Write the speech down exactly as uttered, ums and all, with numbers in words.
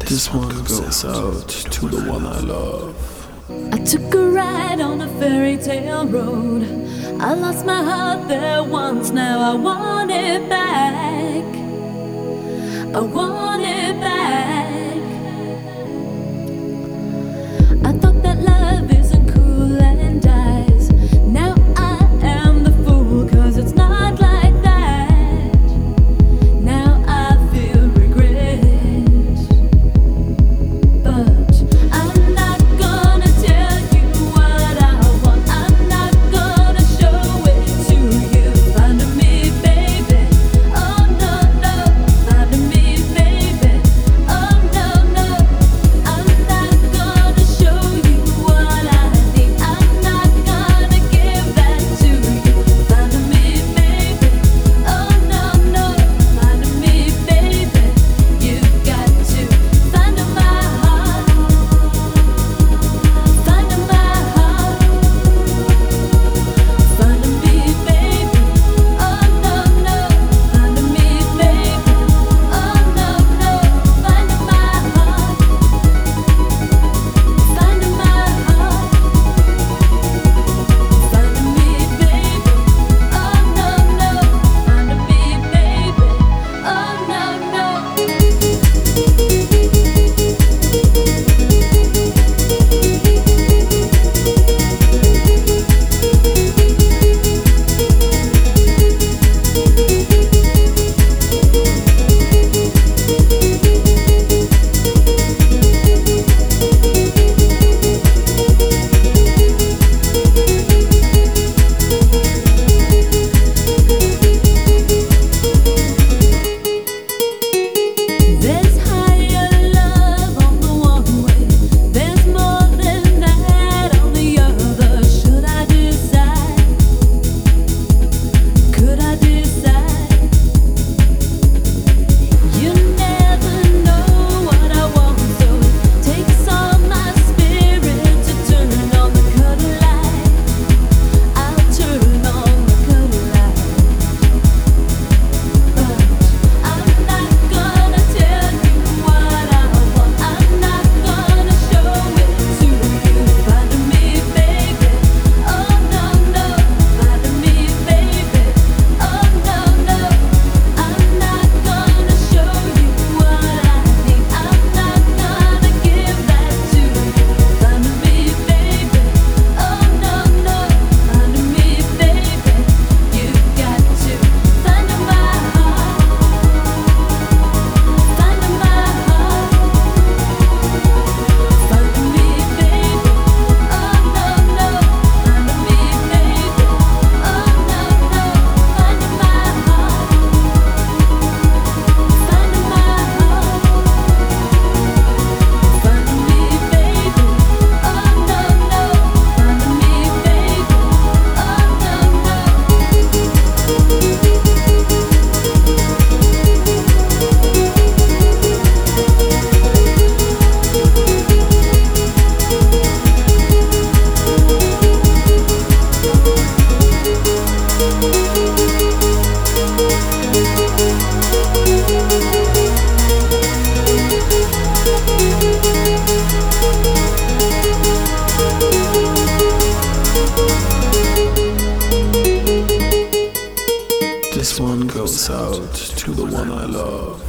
This one goes out to the one I love. I took a ride on a fairy tale road. I lost my heart there once, now I want it back. I want it back. I thought that love isn't cool and dies. Now I am the fool, 'cause it's not like that. Now I feel regret. But I'm not gonna tell you what I want. I'm not gonna show it to you. Find me, baby. Oh no, no. Find me, baby. Oh no, no. I'm not gonna show you what I need. I'm not gonna give that to you. Find me, baby. Oh no, no. Find me, baby. You've got to find my heart. Find my heart. Find me, baby. Oh no, no. Find me, baby. Oh no, no. Find my heart. Find my heart. Find me, baby. Oh no, no. Find me, baby. Oh no, no. There's higher love on the one way. There's more than that on the other. Should I decide? Could I decide? You never know what I want, so it takes all my spirit to turn on the cuddle light. I'll turn on the cuddle light. But I'm not gonna tell you what I want. I'm not gonna show it to you. Find me, baby. Oh no, no. Find me, baby. Oh no, no. I'm not gonna show you what I need. I'm not gonna give that to you. Find me, baby. Oh no, no. Find me, baby. You've got to find my heart. Find my heart. Find me, baby. Oh no, no. Find me, baby. Oh no, no. Find my heart. Find my heart. Find me, baby. Oh no, no. Find me, baby. Oh no, no. This one goes out to the one I love.